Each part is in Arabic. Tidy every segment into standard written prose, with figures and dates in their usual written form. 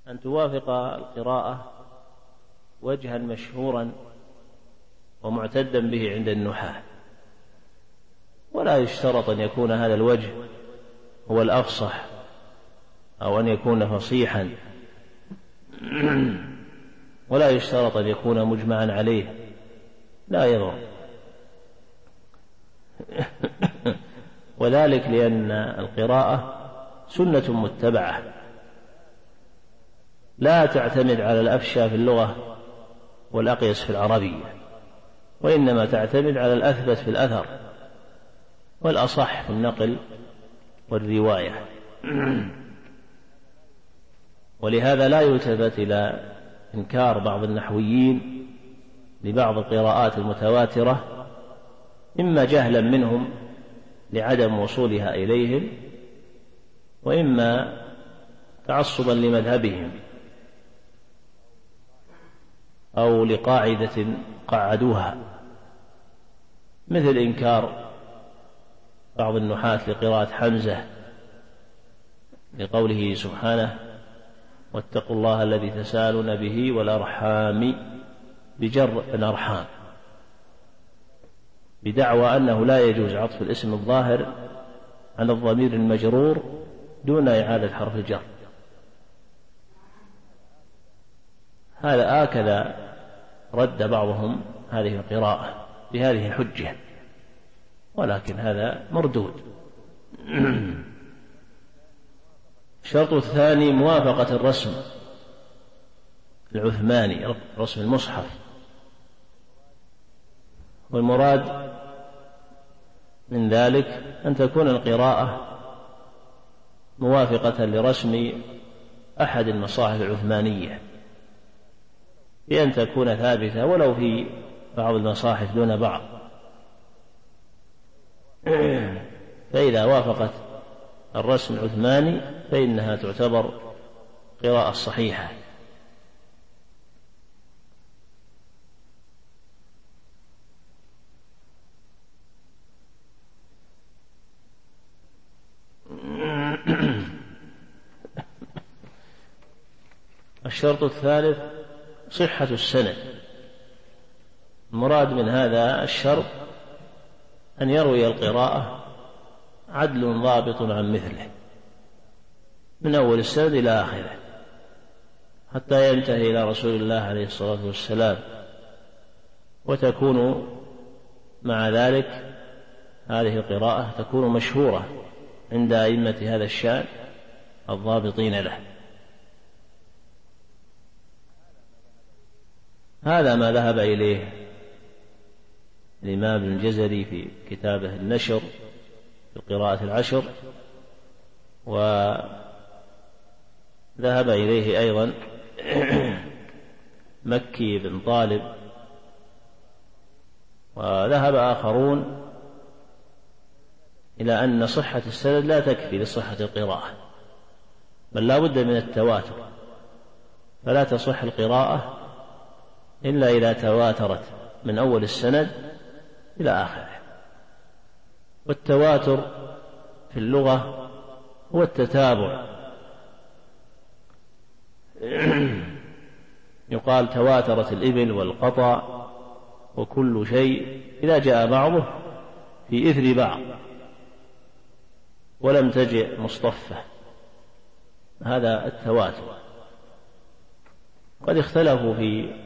أن توافق القراءة وجها مشهورا ومعتدا به عند النحاة، ولا يشترط أن يكون هذا الوجه هو الأفصح أو أن يكون فصيحا، ولا يشترط أن يكون مجمعا عليه، لا يضر. وذلك لأن القراءة سنة متبعة لا تعتمد على الأفشى في اللغة والأقيس في العربية، وإنما تعتمد على الأثبت في الأثر والأصح في النقل والرواية. ولهذا لا يلتفت إلى إنكار بعض النحويين لبعض القراءات المتواترة، إما جهلا منهم لعدم وصولها إليهم، وإما تعصبا لمذهبهم أو لقاعدة قعدوها، مثل إنكار بعض النحاة لقراءة حمزة لقوله سبحانه: واتقوا الله الذي تساءلون به والأرحام، بجر الأرحام، بدعوى أنه لا يجوز عطف الاسم الظاهر على الضمير المجرور دون إعادة حرف الجر. هكذا رد بعضهم هذه القراءة بهذه الحجة، ولكن هذا مردود. الشرط الثاني موافقة الرسم العثماني، رسم المصحف، والمراد من ذلك أن تكون القراءة موافقة لرسم أحد المصاحف العثمانية، بأن تكون ثابتة ولو في بعض المصاحف دون بعض، فإذا وافقت الرسم العثماني فإنها تعتبر قراءة صحيحة. الشرط الثالث صحة السند. المراد من هذا الشرط أن يروي القراءة عدل ضابط عن مثله من أول السند إلى آخره حتى ينتهي إلى رسول الله عليه الصلاة والسلام، وتكون مع ذلك هذه القراءة تكون مشهورة عند أئمة هذا الشأن الضابطين له. هذا ما ذهب إليه الإمام الجزري في كتابه النشر في القراءة العشر، وذهب إليه أيضا مكي بن طالب، وذهب آخرون إلى أن صحة السند لا تكفي لصحة القراءة، بل لا بد من التواتر، فلا تصح القراءة إلا إذا تواترت من أول السند إلى آخره. والتواتر في اللغة هو التتابع، يقال تواترت الإبل والقطع وكل شيء إذا جاء بعضه في إثر بعض ولم تجئ مصطفى، هذا التواتر. قد اختلفوا في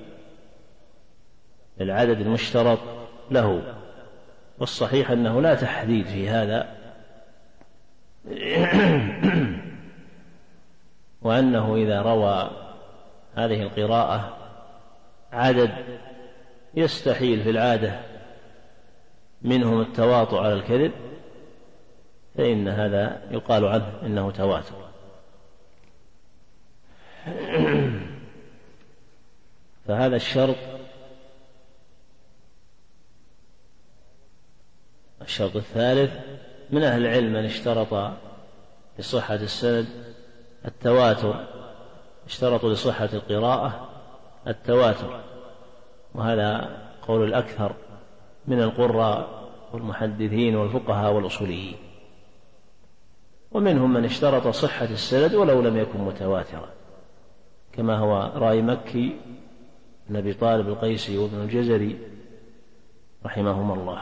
العدد المشترط له، والصحيح أنه لا تحديد في هذا، وأنه إذا روى هذه القراءة عدد يستحيل في العادة منهم التواطؤ على الكذب فإن هذا يقال عنه إنه تواتر. فهذا الشرط الثالث. من أهل العلم من اشترط لصحة السند التواتر، اشترطوا لصحة القراءة التواتر، وهذا قول الأكثر من القراء والمحدثين والفقهاء والأصوليين. ومنهم من اشترط صحة السند ولو لم يكن متواترا، كما هو رأي مكي بن أبي طالب القيسي وابن الجزري رحمهما الله.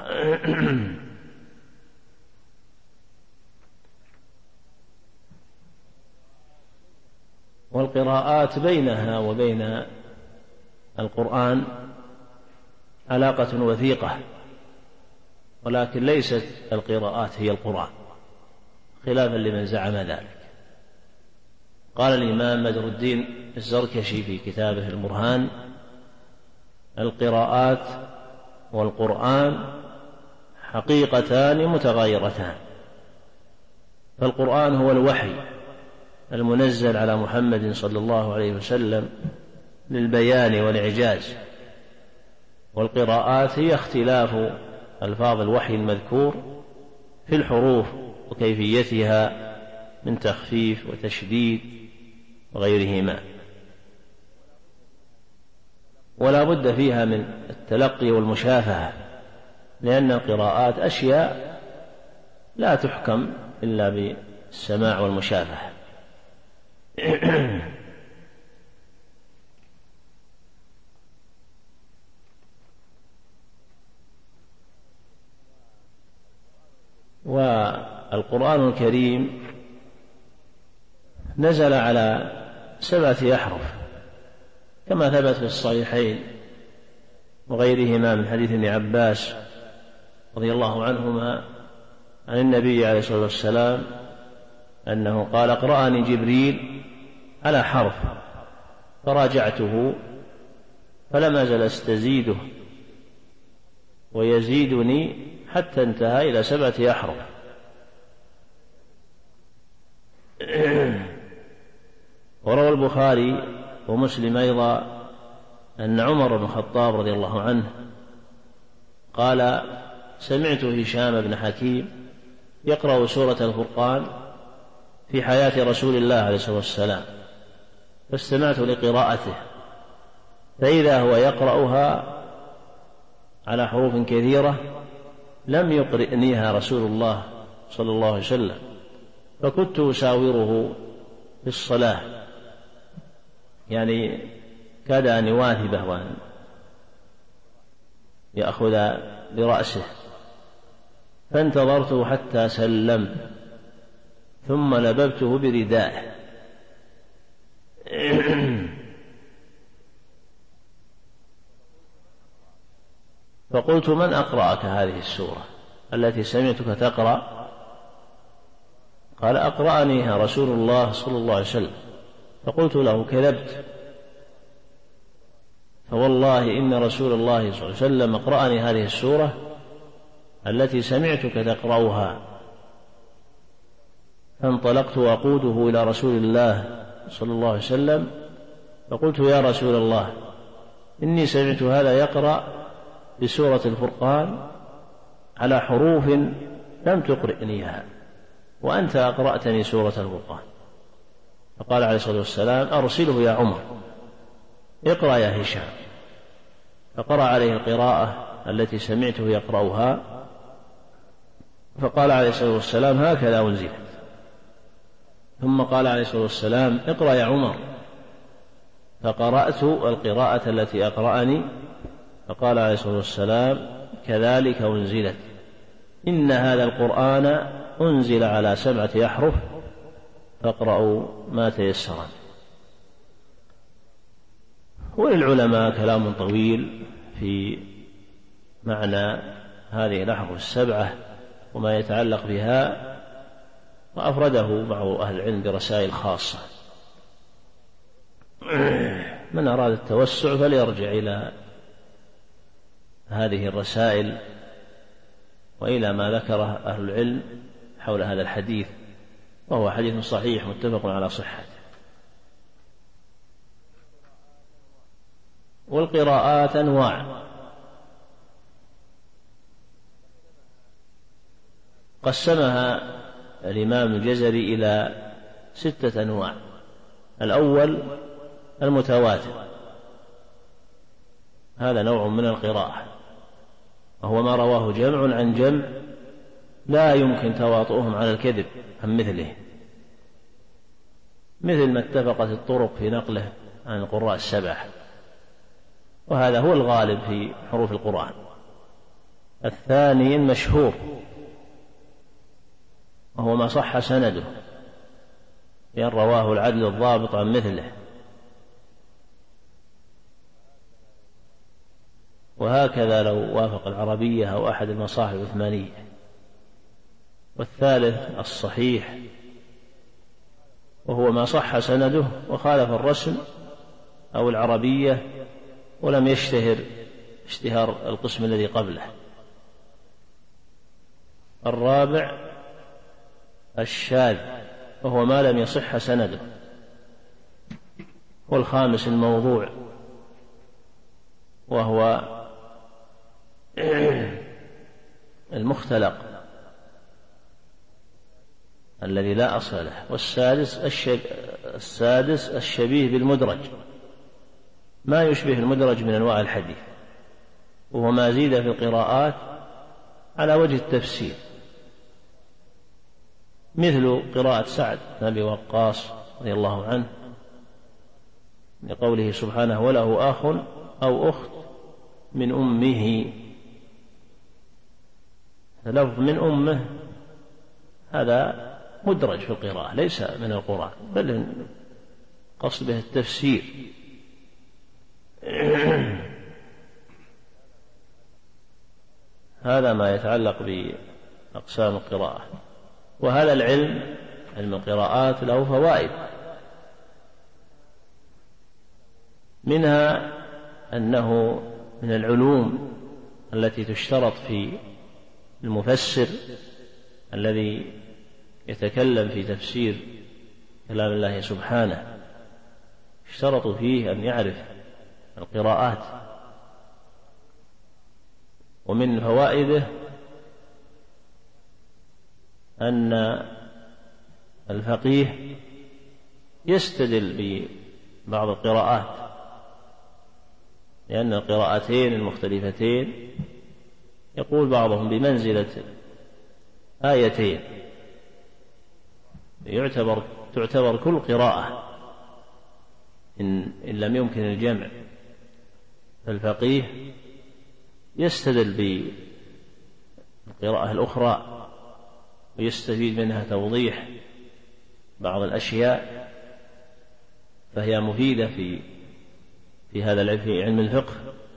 والقراءات بينها وبين القرآن علاقة وثيقة، ولكن ليست القراءات هي القرآن، خلافا لمن زعم ذلك. قال الإمام بدر الدين الزركشي في كتابه البرهان: القراءات والقرآن حقيقتان متغايرتان، فالقرآن هو الوحي المنزل على محمد صلى الله عليه وسلم للبيان والإعجاز، والقراءات هي اختلاف ألفاظ الوحي المذكور في الحروف وكيفيتها من تخفيف وتشديد وغيرهما، ولا بد فيها من التلقي والمشافهة، لأن القراءات أشياء لا تحكم إلا بالسماع والمشافهة. والقرآن الكريم نزل على 7 أحرف كما ثبت في الصحيحين وغيرهما من حديث ابن عباس رضي الله عنهما عن النبي عليه الصلاة والسلام أنه قال: أقرأني جبريل على حرف فراجعته فلم أزل أستزيده ويزيدني حتى انتهى إلى 7 أحرف. وروى البخاري ومسلم أيضا أن عمر بن الخطاب رضي الله عنه قال: سمعت هشام بن حكيم يقرأ سورة الفرقان في حياة رسول الله عليه الصلاة والسلام، فاستمعت لقراءته فإذا هو يقرأها على حروف كثيرة لم يقرئنيها رسول الله صلى الله عليه وسلم، فكنت أساوره في الصلاة، يعني كاد أن يواثبه وأن يأخذ برأسه، فانتظرته حتى سلم ثم لببته بردائه. فقلت: من أقرأك هذه السورة التي سمعتك تقرأ؟ قال: أقرأنيها رسول الله صلى الله عليه وسلم. فقلت له: كذبت، فوالله إن رسول الله صلى الله عليه وسلم أقرأني هذه السورة التي سمعتك تقرأها. فانطلقت وأقوده إلى رسول الله صلى الله عليه وسلم فقلت: يا رسول الله، إني سمعت هذا يقرأ بسورة الفرقان على حروف لم تقرئنيها وأنت أقرأتني سورة الفرقان. فقال عليه الصلاة والسلام: أرسله يا عمر، اقرأ يا هشام. فقرأ عليه القراءة التي سمعته يقرأها، فقال عليه الصلاة والسلام: هكذا أنزلت. ثم قال عليه الصلاة والسلام: اقرأ يا عمر. فقرأت القراءة التي أقرأني، فقال عليه الصلاة والسلام: كذلك أنزلت، إن هذا القرآن أنزل على 7 أحرف فاقرأوا ما تيسر. وللعلماء كلام طويل في معنى هذه الأحرف 7 وما يتعلق بها، وأفرده بعض أهل العلم برسائل خاصة. من أراد التوسع فليرجع إلى هذه الرسائل وإلى ما ذكره أهل العلم حول هذا الحديث، وهو حديث صحيح متفق على صحته. والقراءات أنواع، قسمها الإمام الجزري إلى 6 أنواع. الأول المتواتر، هذا نوع من القراءة، وهو ما رواه جمع عن جمع لا يمكن تواطؤهم على الكذب عن مثله، مثل ما اتفقت الطرق في نقله عن القراء السبعة، وهذا هو الغالب في حروف القرآن. الثاني المشهور وهو ما صح سنده، بأن رواه العدل الضابط عن مثله، وهكذا لو وافق العربية أو أحد المصاحف العثمانية. والثالث الصحيح وهو ما صح سنده وخالف الرسم أو العربية ولم يشتهر اشتهار القسم الذي قبله. الرابع الشاذ وهو ما لم يصح سنده. والخامس الموضوع وهو المختلق الذي لا أصل له. والسادس الشبيه بالمدرج، ما يشبه المدرج من أنواع الحديث، وهو ما زيد في القراءات على وجه التفسير، مثل قراءة سعد بن أبي وقاص رضي الله عنه لقوله سبحانه وله أخ أو أخت من أمه. لفظ من أمه هذا مدرج في القراءة ليس من القرآن، بل قصد به التفسير. هذا ما يتعلق بأقسام القراءة. وهذا العلم، علم القراءات، له فوائد، منها أنه من العلوم التي تشترط في المفسر الذي يتكلم في تفسير كلام الله سبحانه، اشترط فيه أن يعرف القراءات. ومن فوائده أن الفقيه يستدل ببعض القراءات، لأن القراءتين المختلفتين يقول بعضهم بمنزلة آيتين، تعتبر كل قراءة إن لم يمكن الجمع. فالفقيه يستدل بالقراءة الأخرى ويستفيد منها توضيح بعض الأشياء، فهي مفيدة في هذا العلم، في علم الفقه.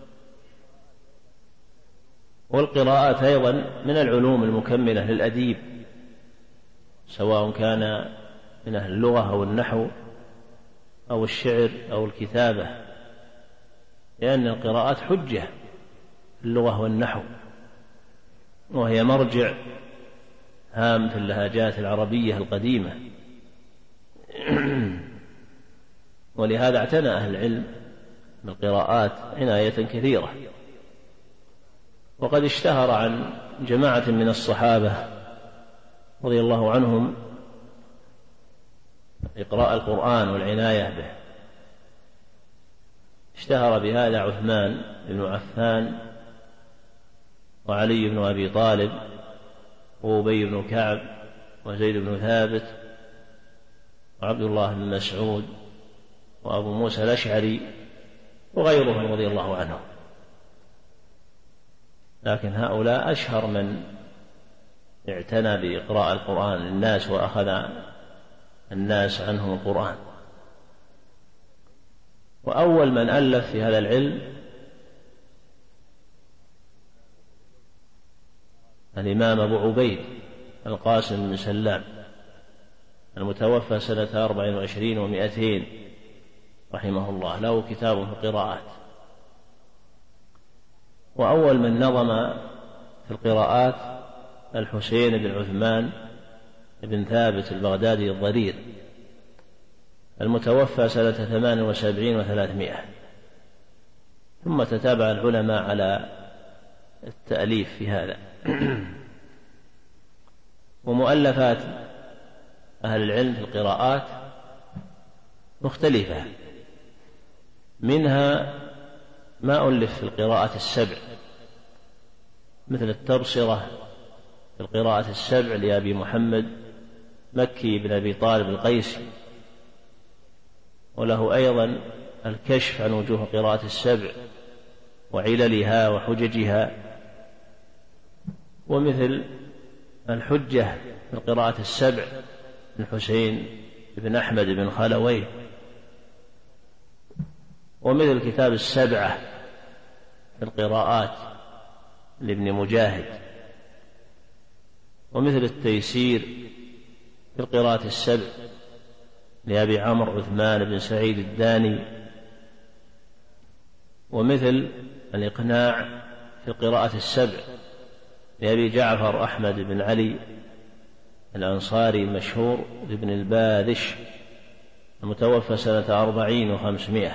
والقراءات أيضا من العلوم المكملة للأديب، سواء كان من أهل اللغة أو النحو أو الشعر أو الكتابة، لأن القراءات حجة في اللغة والنحو، وهي مرجع هام في اللهجات العربية القديمة. ولهذا اعتنى أهل العلم بالقراءات عناية كثيرة. وقد اشتهر عن جماعة من الصحابة رضي الله عنهم إقراء القرآن والعناية به. اشتهر بهذا عثمان بن عفان وعلي بن أبي طالب وأبي بن كعب وزيد بن ثابت وعبد الله بن مسعود وأبو موسى الأشعري وغيرهم رضي الله عنهم. لكن هؤلاء أشهر من اعتنى بإقراء القرآن للناس وأخذ الناس عنهم القرآن. وأول من ألف في هذا العلم الإمام أبو عبيد القاسم بن سلام المتوفى سنة 24 و200 رحمه الله، له كتاب في القراءات. وأول من نظم في القراءات الحسين بن عثمان بن ثابت البغدادي الضرير المتوفى سنة 78 و300. ثم تتابع العلماء على التأليف في هذا. ومؤلفات أهل العلم في القراءات مختلفة، منها ما ألف في القراءة السبع، مثل التبصرة في القراءة السبع لأبي محمد مكي بن أبي طالب القيسي. وله أيضا الكشف عن وجوه قراءة السبع وعللها وحججها، ومثل الحجة في القراءة السبع الحسين بن أحمد بن خلويه، ومثل كتاب السبعة في القراءات لابن مجاهد، ومثل التيسير في القراءة السبع لأبي عمرو عثمان بن سعيد الداني، ومثل الإقناع في القراءة السبع لأبي جعفر أحمد بن علي الأنصاري المشهور بابن الباذش المتوفى سنة 40 و500،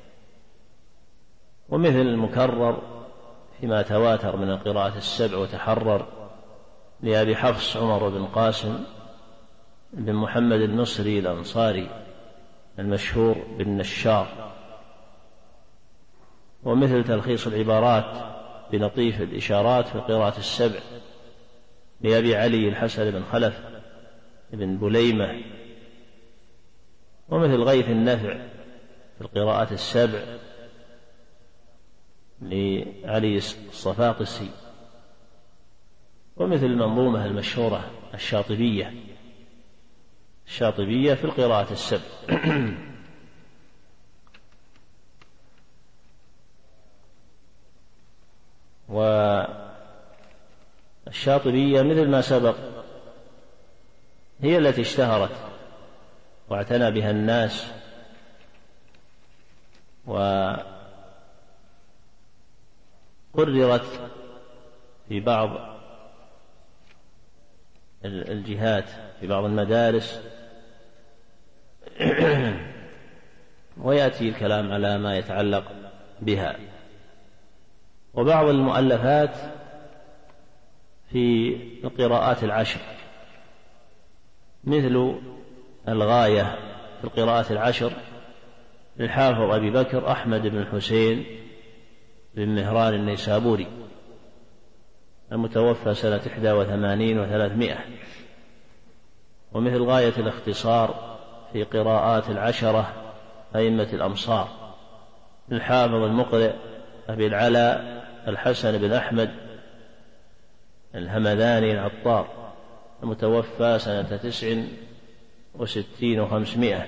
ومثل المكرر فيما تواتر من القراءة السبع وتحرر لأبي حفص عمر بن قاسم بن محمد المصري الأنصاري المشهور بالنشار، ومثل تلخيص العبارات بلطيف الإشارات في القراءة السبع لأبي علي الحسن بن خلف بن بليمة، ومثل غيث النفع في القراءات السبع لعلي الصفاقسي، ومثل المنظومة المشهورة الشاطبية في القراءة السبع. والشاطبية مثل ما سبق هي التي اشتهرت واعتنى بها الناس، وقررت في بعض الجهات في بعض المدارس، ويأتي الكلام على ما يتعلق بها. وبعض المؤلفات في القراءات العشر مثل الغاية في القراءات العشر للحافظ أبي بكر أحمد بن الحسين بن مهران النيسابوري المتوفى سنة 81 و300، ومثل غاية الاختصار في قراءات العشرة أئمة الأمصار للحافظ المقرئ أبي العلاء الحسن بن أحمد الهمذاني العطار المتوفى سنة 69 و500،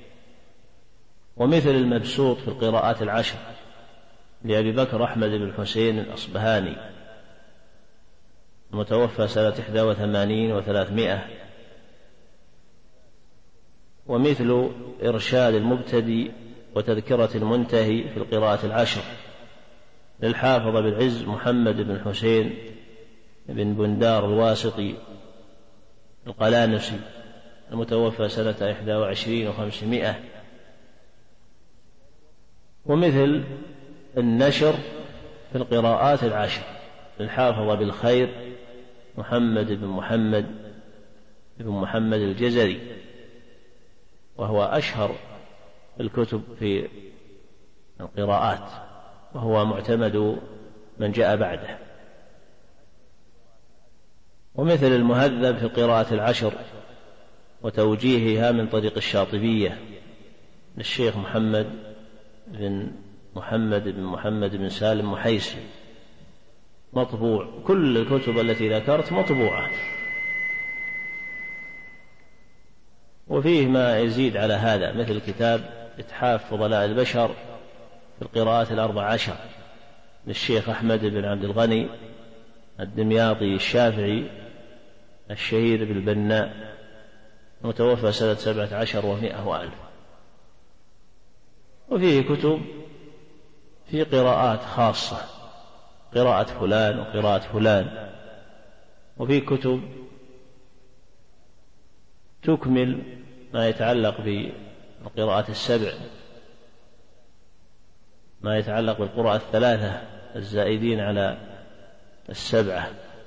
ومثل المبسوط في القراءات العشر لأبي بكر أحمد بن الحسين الأصبهاني المتوفى سنة 81 و300، ومثل إرشاد المبتدي وتذكرة المنتهي في القراءة العشر للحافظ بالعز محمد بن الحسين بن بندار الواسطي القلانسي المتوفى سنة 21 و500، ومثل النشر في القراءات العشر للحافظ بالخير محمد بن محمد الجزري، وهو أشهر الكتب في القراءات، وهو معتمد من جاء بعده. ومثل المهذب في القراءة العشر وتوجيهها من طريق الشاطبية للشيخ محمد بن سالم محيسي مطبوع. كل الكتب التي ذكرت مطبوعة، وفيه ما يزيد على هذا مثل كتاب إتحاف فضلاء البشر في القراءات 14 للشيخ أحمد بن عبد الغني الدمياطي الشافعي الشهير بالبناء متوفى سنة 17 و100 وألف. وفيه كتب في قراءات خاصة، قراءة فلان وقراءة فلان، وفي كتب تكمل ما يتعلق بالقراءات السبع، ما يتعلق بالقراءة الثلاثة الزائدين على السبعة.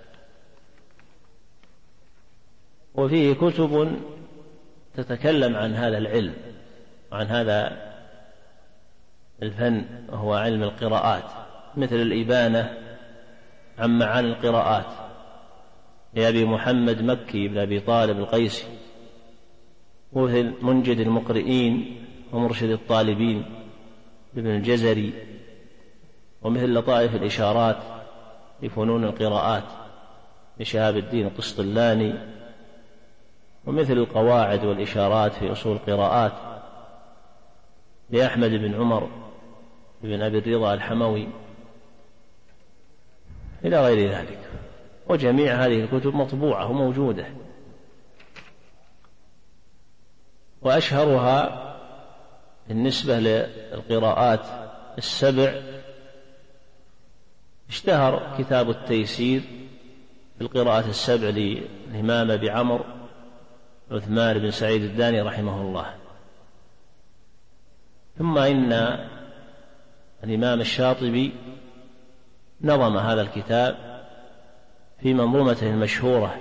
وفيه كتب تتكلم عن هذا العلم وعن هذا الفن وهو علم القراءات، مثل الإبانة عن معاني القراءات لأبي محمد مكي بن أبي طالب القيسي، ومثل منجد المقرئين ومرشد الطالبين ابن الجزري، ومثل لطائف الإشارات في فنون القراءات لشهاب الدين القسطلاني، ومثل القواعد والإشارات في أصول القراءات لأحمد بن عمر بن أبي الرضا الحموي، إلى غير ذلك. وجميع هذه الكتب مطبوعة وموجودة، وأشهرها بالنسبة للقراءات السبع اشتهر كتاب التيسير في القراءات السبع للإمام أبي عمرو عثمان بن سعيد الداني رحمه الله. ثم إن الإمام الشاطبي نظم هذا الكتاب في منظومته المشهورة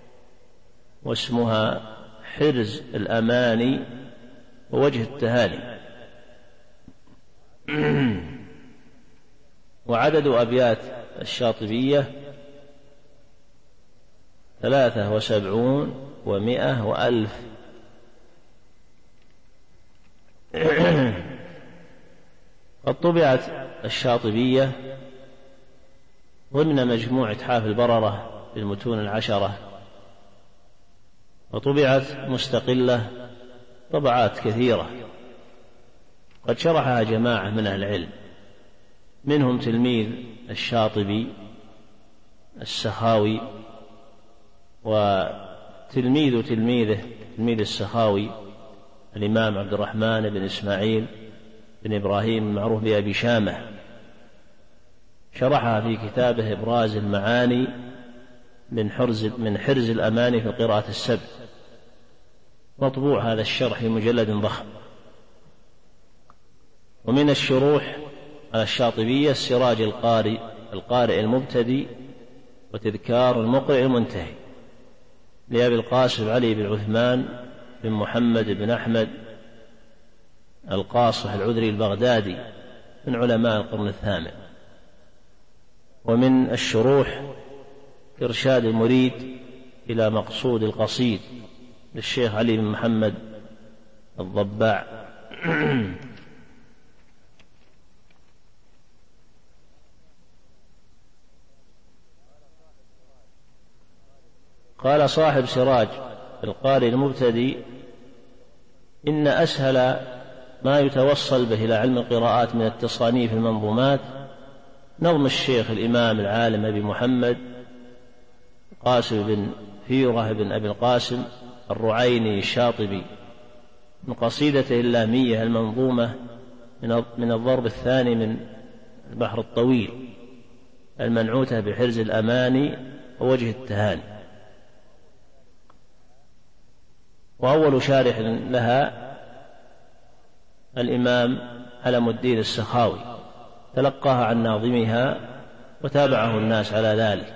واسمها حرز الأماني ووجه التهاني. وعدد أبيات الشاطبية 73 و100 و1000. قد طبعت الشاطبية ضمن مجموع إتحاف البررة بالمتون العشرة، وطبعت مستقلة طبعات كثيرة قد شرحها جماعة من أهل العلم، منهم تلميذ الشاطبي السخاوي، وتلميذ تلميذه تلميذ السخاوي الإمام عبد الرحمن بن إسماعيل بن إبراهيم المعروف بأبي شامة، شرحها في كتابه إبراز المعاني من حرز الأماني في القراءة السبع، مطبوع هذا الشرح في مجلد ضخم. ومن الشروح على الشاطبية السراج القارئ المبتدئ، وتذكار المقرئ المنتهي لأبي القاسم علي بن عثمان بن محمد بن أحمد القاصح العذري البغدادي من علماء القرن الثامن. ومن الشروح إرشاد المريد إلى مقصود القصيد للشيخ علي بن محمد الضباع. قال صاحب سراج القارئ المبتدئ: إن أسهل ما يتوصل به إلى علم القراءات من التصانيف المنظومات نظم الشيخ الإمام العالم أبي محمد قاسم بن فيرة بن أبي القاسم الرعيني الشاطبي من قصيدته اللامية المنظومة من الضرب الثاني من البحر الطويل المنعوتة بحرز الأماني ووجه التهاني. وأول شارح لها الإمام علم الدين السخاوي، تلقاها عن ناظمها وتابعه الناس على ذلك.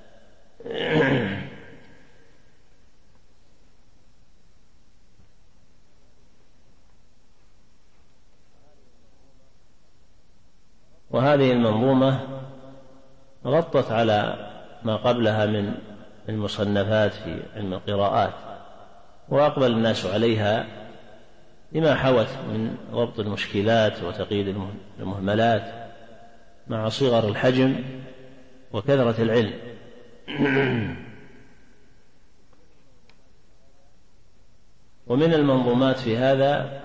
وهذه المنظومة غطت على ما قبلها من المصنفات في علم القراءات، وأقبل الناس عليها لما حوت من ضبط المشكلات وتقييد المهملات مع صغر الحجم وكثرة العلم. ومن المنظومات في هذا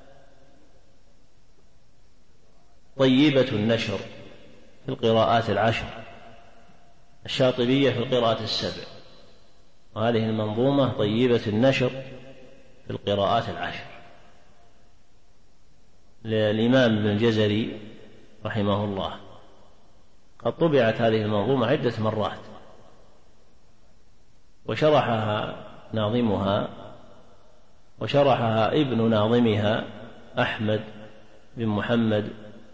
طيبة النشر في القراءات العشر، الشاطبية في القراءات السبع، وهذه المنظومة طيبة النشر في القراءات العشر للإمام ابن الجزري رحمه الله. قد طبعت هذه المنظومة عدة مرات، وشرحها ناظمها وشرحها ابن ناظمها أحمد بن محمد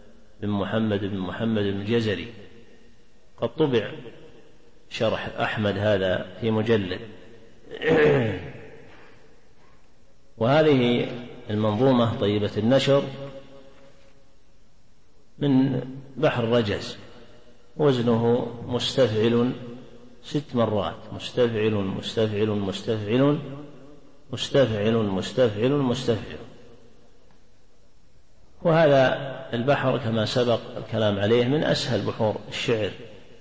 بن الجزري. قد طبع شرح أحمد هذا في مجلد. وهذه المنظومة طيبة النشر من بحر رجز، وزنه مستفعل 6 مرات، مستفعل مستفعل مستفعل مستفعل مستفعل مستفعل. وهذا البحر كما سبق الكلام عليه من أسهل بحور الشعر،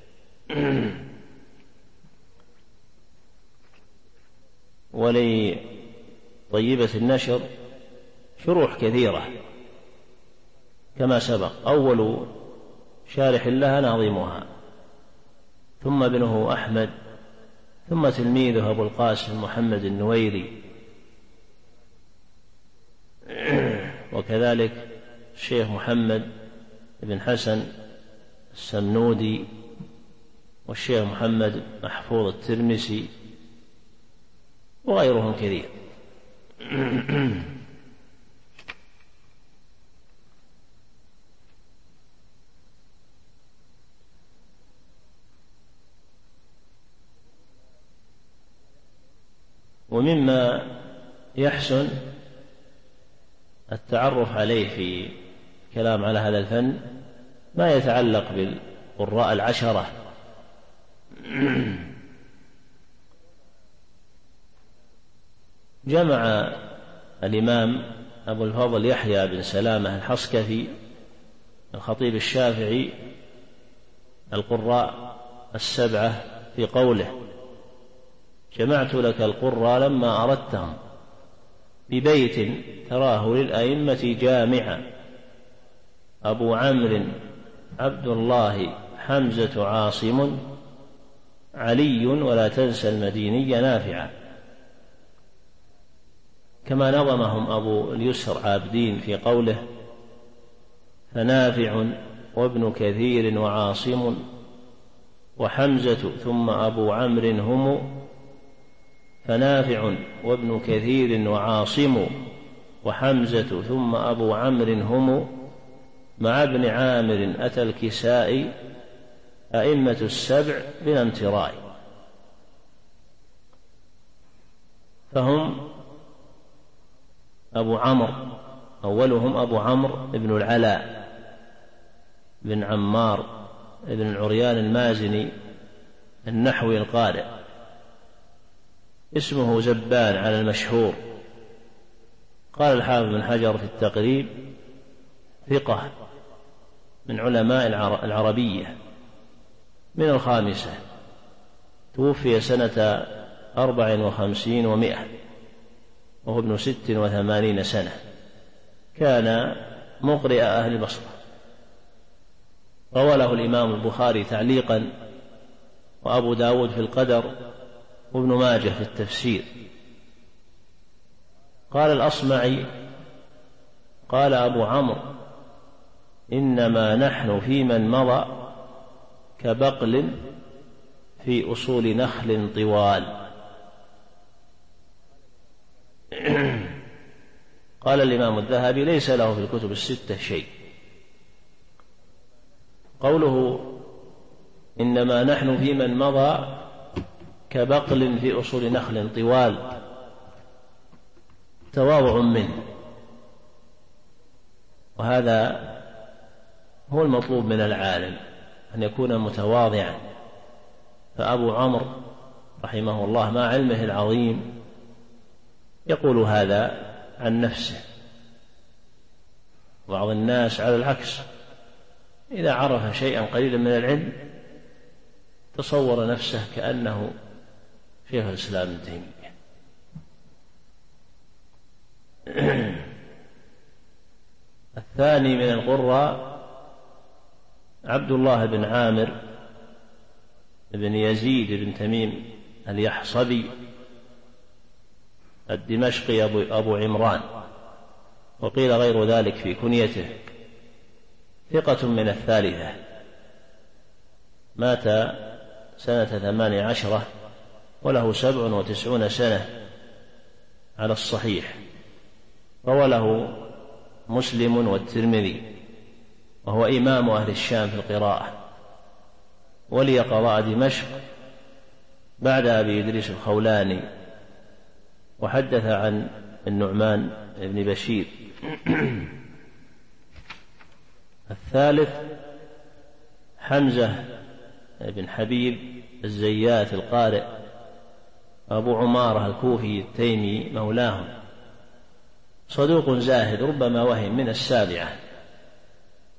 ولطيبة النشر شروح كثيرة كما سبق، أول شارح لها ناظمها، ثم ابنه أحمد، ثم تلميذه أبو القاسم محمد النويري، وكذلك الشيخ محمد بن حسن السمنودي، والشيخ محمد محفوظ الترمسي، وغيرهم كثير. ومما يحسن التعرف عليه في كلام على هذا الفن ما يتعلق بالقراء العشرة، جمع الإمام أبو الفضل يحيى بن سلامة الحصكفي الخطيب الشافعي القراء السبعة في قوله: جمعت لك القراء لما أردتهم ببيت تراه للأئمة جامعا، أبو عمرو عبد الله حمزة عاصم علي ولا تنسى المديني نافعا. كما نظمهم أبو اليسر عابدين في قوله: فنافع وابن كثير وعاصم وحمزة ثم أبو عمرو هم، فنافع وابن كثير وعاصم وحمزة ثم أبو عمرو هم، مع ابن عامر أتى الكسائي أئمة السبع بلا امتراء. فهم أبو عمرو، أولهم أبو عمرو بن العلاء بن عمار بن العريان المازني النحوي القارئ، اسمه زبان على المشهور. قال الحافظ بن حجر في التقريب: ثقة من علماء العربية من الخامسة، توفي سنة 54 و100 وهو ابن 86 سنة، كان مقرئ أهل البصرة. روى له الإمام البخاري تعليقا، وأبو داود في القدر، وابن ماجه في التفسير. قال الأصمعي: قال أبو عمرو: إنما نحن في من مضى كبقل في أصول نخل طوال. قال الإمام الذهبي: ليس له في الكتب الستة شيء. قوله إنما نحن في من مضى كبقل في أصول نخل طوال تواضع منه، وهذا هو المطلوب من العالم، أن يكون متواضعا. فأبو عمرو رحمه الله مع علمه العظيم يقول هذا عن نفسه. بعض الناس على العكس، إذا عرف شيئا قليلا من العلم تصور نفسه كأنه شيخ الإسلام ابن تيمية. الثاني من القراء عبد الله بن عامر بن يزيد بن تميم اليحصبي الدمشقي أبو عمران، وقيل غير ذلك في كنيته، ثقة من الثالثة، مات سنة 18 وله 97 سنة على الصحيح. روى له مسلم والترمذي، وهو إمام أهل الشام في القراءة، ولي قضاء دمشق بعد أبي إدريس الخولاني، وحدث عن النعمان بن بشير. الثالث حمزة بن حبيب الزيات القارئ أبو عمارة الكوفي التيمي مولاهم، صدوق زاهد ربما وهم من 7،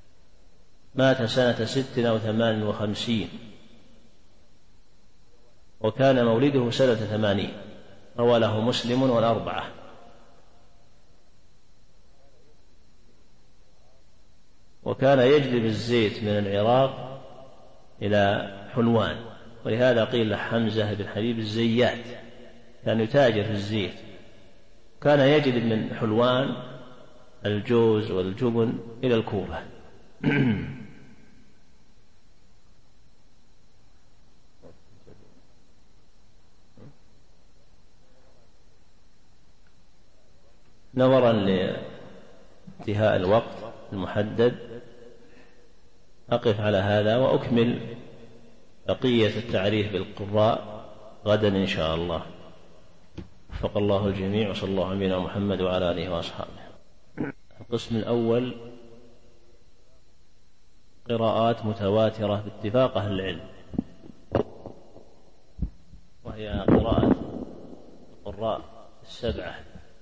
مات سنة 56 وكان مولده سنة 80. روى له مسلم والأربعة. وكان يجلب الزيت من العراق إلى حلوان، ولهذا قيل له حمزة بن حبيب الزيات، كان يتاجر في الزيت. كان يجلب من حلوان الجوز والجبن إلى الكوفة. نظرا لانتهاء الوقت المحدد أقف على هذا وأكمل بقية التعريف بالقراء غدا إن شاء الله. وفق الله الجميع، وصلى الله على نبينا محمد وعلى آله وأصحابه. القسم الأول قراءات متواترة باتفاق أهل العلم، وهي قراءة القراء السبعة.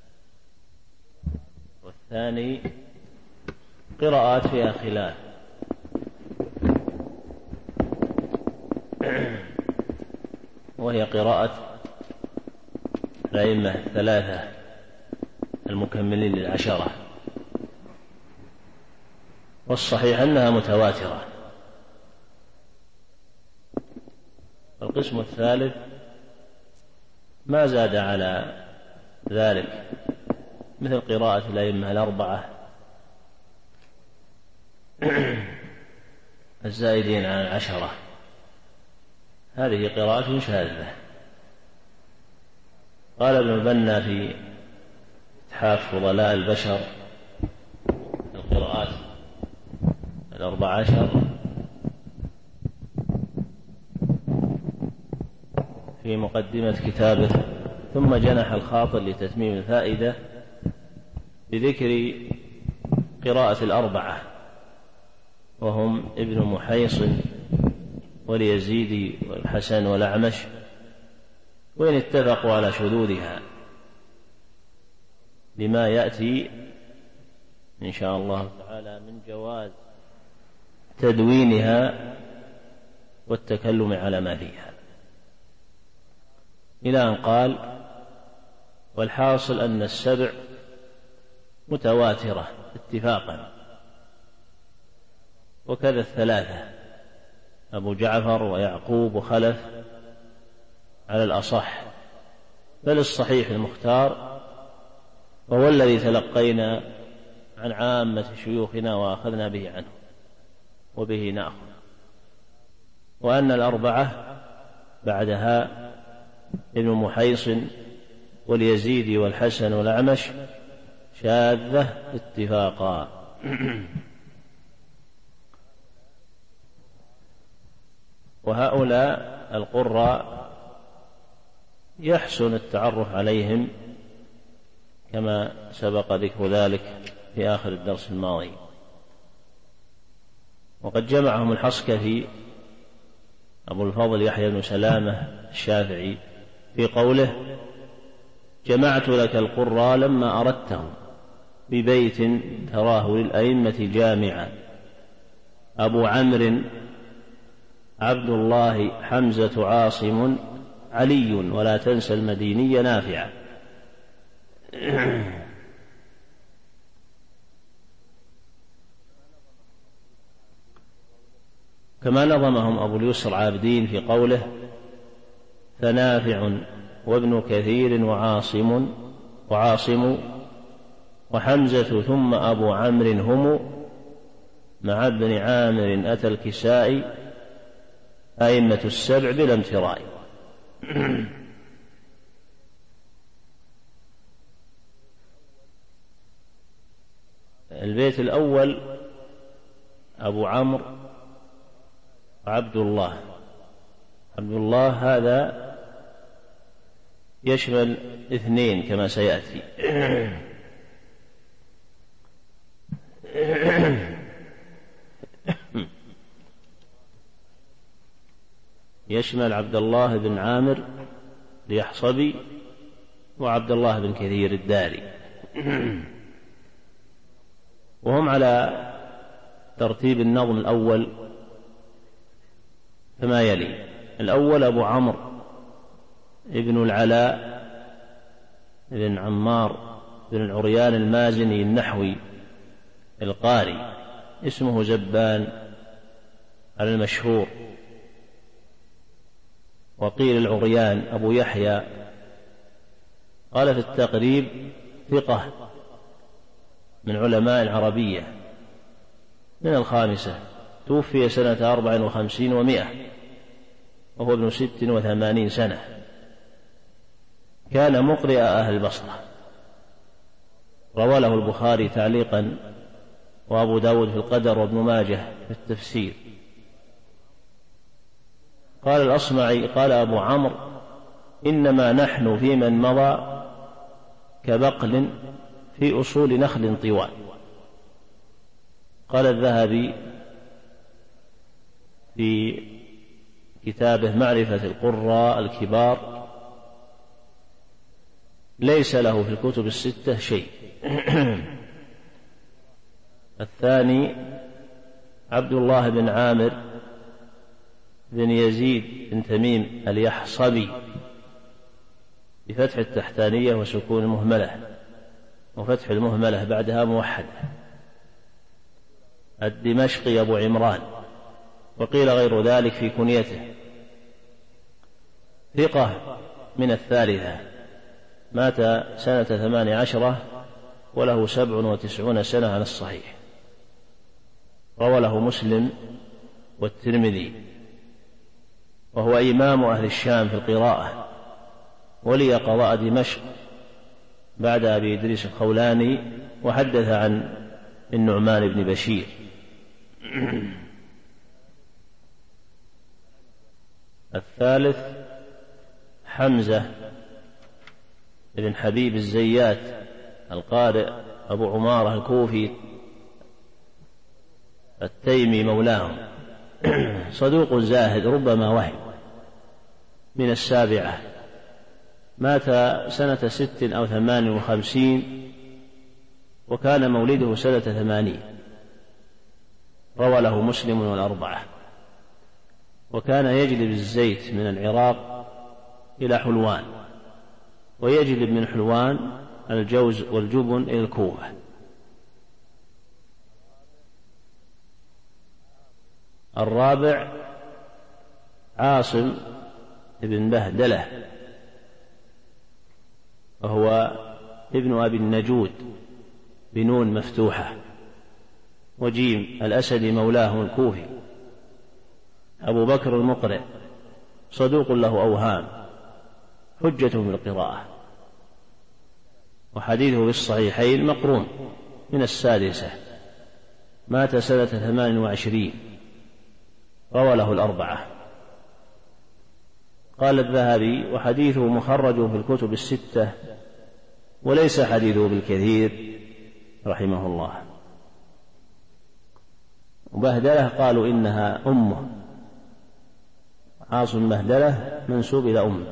والثاني قراءات فيها خلاف، وهي قراءة الأئمة الثلاثة المكملين للعشرة، والصحيح أنها متواترة. القسم الثالث ما زاد على ذلك، مثل قراءة الأئمة الأربعة الزائدين عن 10، هذه قراءة شاذة. قال ابن البنا في إتحاف فضلاء البشر القراءات 14 في مقدمة كتابه، ثم جنح الخاطر لتتميم الفائدة بذكر قراءة الأربعة، وهم ابن محيصن واليزيدي والحسن والأعمش، وإن اتفقوا على شذوذها لما يأتي إن شاء الله تعالى من جواز تدوينها والتكلم على ما فيها، إلى أن قال: والحاصل أن السبع متواترة اتفاقا، وكذا الثلاثة أبو جعفر ويعقوب وخلف على الأصح، بل الصحيح المختار وهو الذي تلقينا عن عامة شيوخنا وأخذنا به عنه وبه نأخذ، وأن الأربعة بعدها ابن محيصن واليزيدي والحسن والأعمش شاذة اتفاقا. وهؤلاء القراء يحسن التعرف عليهم كما سبق ذكر ذلك في آخر الدرس الماضي. وقد جمعهم الحصكفي أبو الفضل يحيى بن سلامة الشافعي في قوله: جمعت لك القراء لما أردتهم ببيت تراه للأئمة جامعا، أبو عمرو عبد الله حمزة عاصم علي، ولا تنسى المديني نافعا. كما نظمهم أبو اليسر عابدين في قوله: فنافع وابن كثير وعاصم وحمزة ثم أبو عمرو هم مع ابن عامر أتى الكسائي أئمة السبع بلا امتراء. البيت الأول أبو عمرو وعبد الله. عبد الله هذا يشمل اثنين كما سيأتي. يشمل عبد الله بن عامر اليحصبي وعبد الله بن كثير الداري، وهم على ترتيب النظم الأول كما يلي: الأول أبو عمرو ابن العلاء بن عمار بن العريان المازني النحوي القاري، اسمه زبان على المشهور، وقيل العريان. أبو يحيى قال في التقريب: ثقة من علماء العربية، من الخامسة، توفي سنة 54 و100 وهو ابن 86 سنة. كان مقرئ أهل البصرة، روى له البخاري تعليقا، وأبو داود في القدر، وابن ماجه في التفسير. قال الأصمعي: قال أبو عمرو: إنما نحن في من مضى كبقل في أصول نخل طوال. قال الذهبي في كتابه معرفة القراء الكبار: ليس له في الكتب الستة شيء. الثاني عبد الله بن عامر بن يزيد بن تميم اليحصبي بفتح التحتانية وسكون المهملة، وفتح المهملة بعدها موحدة، الدمشقي أبو عمران، وقيل غير ذلك في كنيته. ثقة من الثالثة، مات سنة 18 وله 97 سنة على الصحيح، روى له مسلم والترمذي، وهو إمام أهل الشام في القراءة، ولي قضاء دمشق بعد أبي إدريس الخولاني، وحدث عن النعمان بن بشير. الثالث حمزة بن حبيب الزيات القارئ أبو عمارة الكوفي التيمي مولاهم، صدوق زاهد ربما وهم، من 7، مات سنة 6 أو 58 وكان مولده سنة 80، روى له مسلم والأربعة. وكان يجلب الزيت من العراق إلى حلوان، ويجلب من حلوان الجوز والجبن إلى الكوفة. الرابع عاصم بن بهدلة، وهو ابن أبي النجود بنون مفتوحة وجيم الأسدي مولاه الكوفي، أبو بكر المقرئ، صدوق له أوهام، حجة بالقراءة، وحديثه في الصحيحين مقرون، من 6، مات سنة 28، روى له الأربعة. قال الذهبي: وحديثه مخرج في الكتب الستة، وليس حديثه بالكثير، رحمه الله. وبهدلة قالوا إنها أمه، عاصم بهدلة منسوب إلى أمه.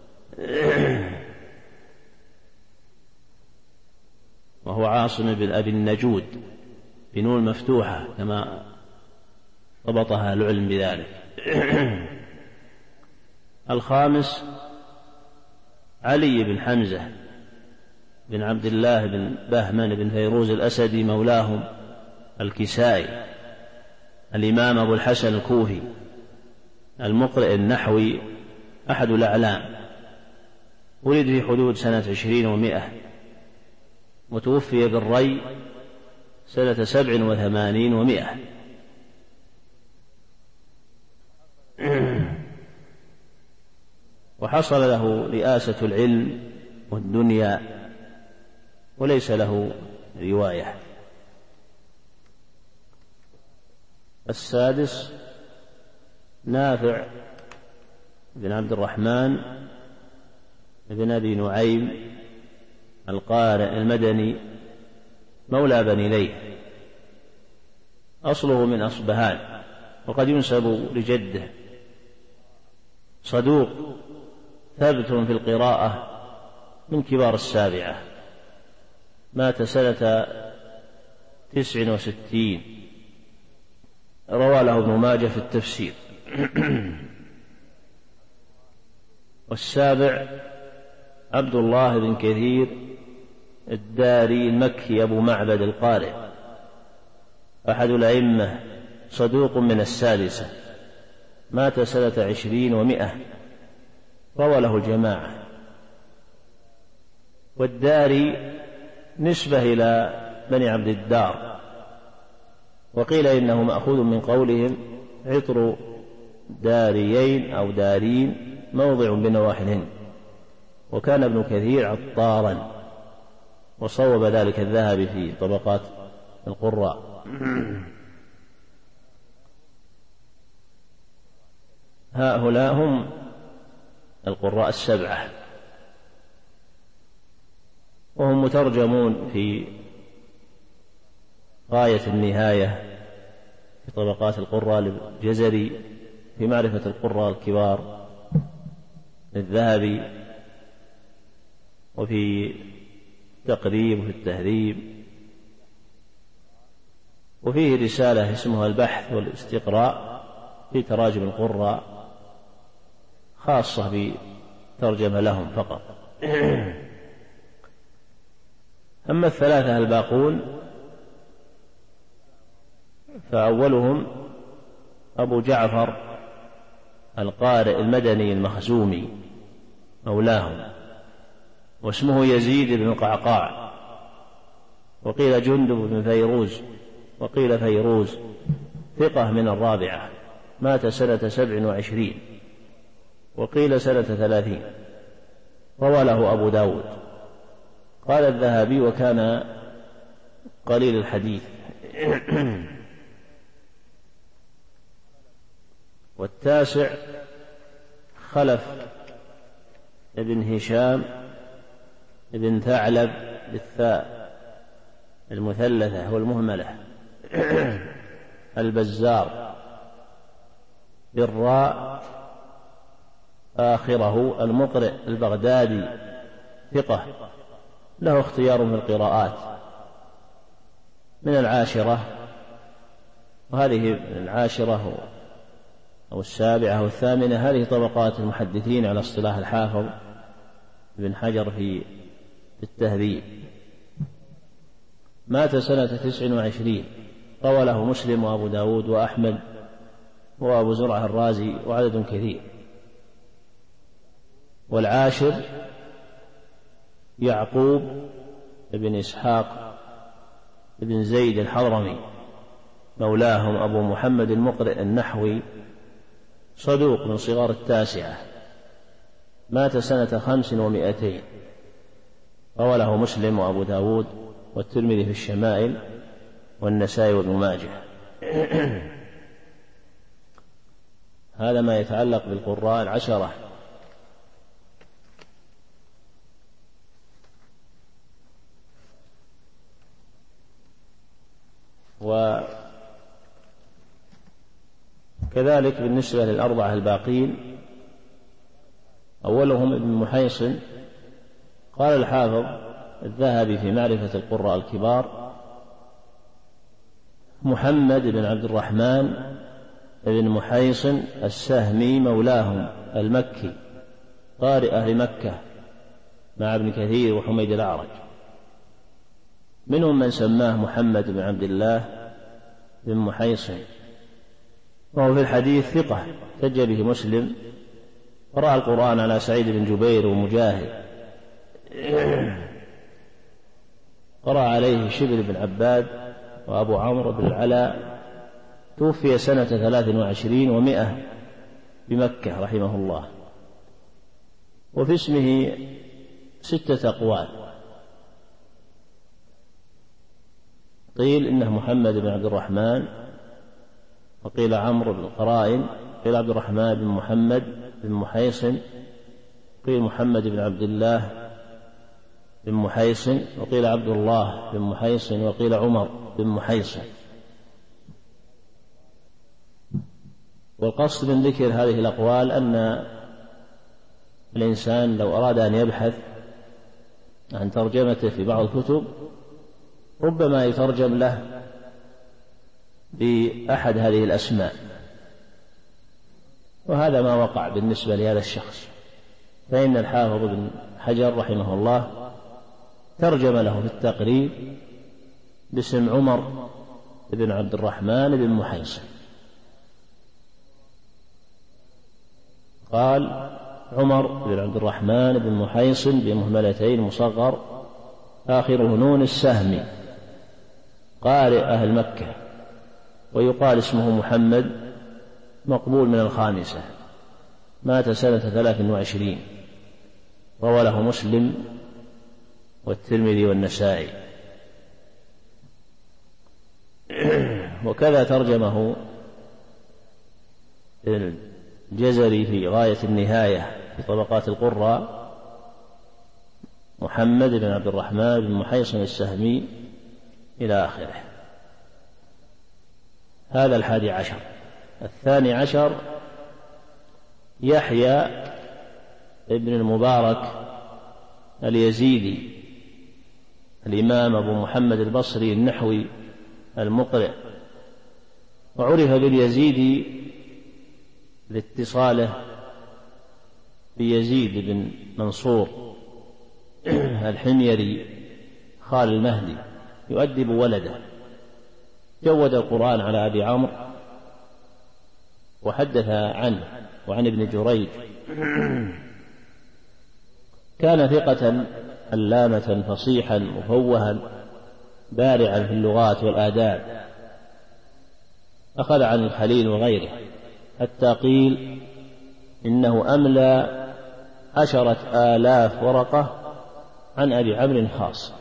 وهو عاصم بن أبي النجود بنون مفتوحة كما ضبطها العلم بذلك. الخامس علي بن حمزة بن عبد الله بن بهمن بن فيروز الأسدي مولاهم الكسائي، الإمام أبو الحسن الكوفي، المقرئ النحوي، أحد الأعلام، ولد في حدود سنة 20 و100، وتوفي بالري سنة 87 و100. وحصل له رئاسة العلم والدنيا، وليس له رواية. السادس نافع بن عبد الرحمن بن أبي نعيم القارئ المدني، مولى بني ليث، أصله من أصبهان، وقد ينسب لجده، صدوق ثابت في القراءة، من كبار 7، مات سنة 69، روى له ابن ماجه في التفسير. والسابع عبد الله بن كثير الداري المكي أبو معبد القارئ، أحد الأئمة، صدوق من السادسة، مات سنة 20 و100، روى له الجماعة. والداري نسبة إلى بني عبد الدار، وقيل إنه مأخوذ من قولهم عطر داريين أو دارين موضع بنواحي الهند، وكان ابن كثير عطارا، وصوب ذلك الذهبي في طبقات القراء. هؤلاء هم القراء السبعة، وهم مترجمون في غاية النهاية في طبقات القراء للجزري، في معرفة القراء الكبار للذهبي، وفي تقريب وفي التهذيب، وفيه رسالة اسمها البحث والاستقراء في تراجم القراء، خاصة بترجمة لهم فقط. أما الثلاثة الباقون فأولهم أبو جعفر القارئ المدني المخزومي مولاهم، واسمه يزيد بن القعقاع، وقيل جندب بن فيروز، وقيل فيروز، ثقة من الرابعة، مات سنة 27، وقيل سنة 30، روى له أبو داود. قال الذهبي وكان قليل الحديث. والتاسع خلف ابن هشام ابن ثعلب بالثاء المثلثة والمهملة، البزار بالراء آخره، المقرئ البغدادي، ثقة، له اختيار في القراءات، من العاشرة، وهذه العاشرة أو السابعة أو الثامنة، هذه طبقات المحدثين على اصطلاح الحافظ ابن حجر في التهذيب. مات سنة 29، روى له مسلم وأبو داود وأحمد وأبو زرعة الرازي وعدد كثير. والعاشر يعقوب بن إسحاق بن زيد الحضرمي مولاهم أبو محمد المقرئ النحوي، صدوق من صغار التاسعة، مات سنة 500، روى له مسلم وأبو داود والترمذي في الشمائل والنسائي وابن ماجه. هذا ما يتعلق بالقراء العشرة. وكذلك بالنسبة للأربعة الباقين، أولهم ابن محيصن. قال الحافظ الذهبي في معرفة القراء الكبار: محمد بن عبد الرحمن بن محيصن السهمي مولاهم المكي، قارئ أهل مكة مع ابن كثير وحميد الأعرج. منهم من سماه محمد بن عبد الله بن محيصن، وهو في الحديث ثقة، احتج به مسلم، قرأ القرآن على سعيد بن جبير ومجاهد، قرأ عليه شبل بن عباد وأبو عمرو بن العلاء. توفي سنة 23 و100 بمكة رحمه الله. وفي اسمه 6 أقوال، قيل إنه محمد بن عبد الرحمن، وقيل عمرو بن قرائن، قيل عبد الرحمن بن محمد بن محيصن، قيل محمد بن عبد الله بن محيصن، وقيل عبد الله بن محيصن، وقيل عمر بن محيصن. والقصد من ذكر هذه الأقوال أن الإنسان لو أراد أن يبحث عن ترجمته في بعض الكتب ربما يترجم له بأحد هذه الأسماء، وهذا ما وقع بالنسبة لهذا الشخص. فإن الحافظ بن حجر رحمه الله ترجم له في التقريب باسم عمر بن عبد الرحمن بن محيصن، قال عمر بن عبد الرحمن بن محيصن بمهملتين مصغر آخره نون السهمي، قارئ أهل مكة، ويقال اسمه محمد، مقبول من 5، مات سنة 23، روى له مسلم والترمذي والنسائي. وكذا ترجمه الجزري في غاية النهاية في طبقات القراء، محمد بن عبد الرحمن بن محيصن السهمي إلى آخره. هذا 11. 12 يحيى ابن المبارك اليزيدي، الإمام أبو محمد البصري النحوي المقرئ، وعرف باليزيدي لاتصاله بيزيد بن منصور الحميري خال المهدي يؤدب ولده، جود القرآن على أبي عمرو وحدث عنه وعن ابن جريج. كان ثقة علامة فصيحا مفوها بارعا في اللغات والآداب، أخذ عن الخليل وغيره، حتى قيل إنه أملى 10,000 ورقة عن أبي عمرو خاصة.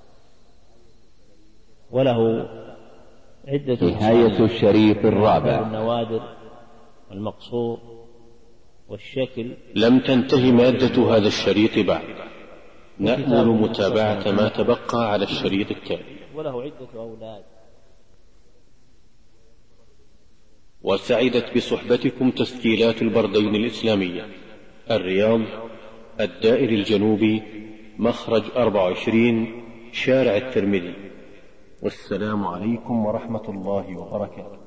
وله عدة نهاية الشريط الرابع. النوادر والمقصور والشكل. لم تنتهي مادة هذا الشريط بعد، نأمل متابعة ما تبقى على الشريط التالي. وله عدة أولاد. وسعدت بصحبتكم تسجيلات البردين الإسلامية، الرياض، الدائري الجنوبي، مخرج 24، شارع الترمذي. والسلام عليكم ورحمة الله وبركاته.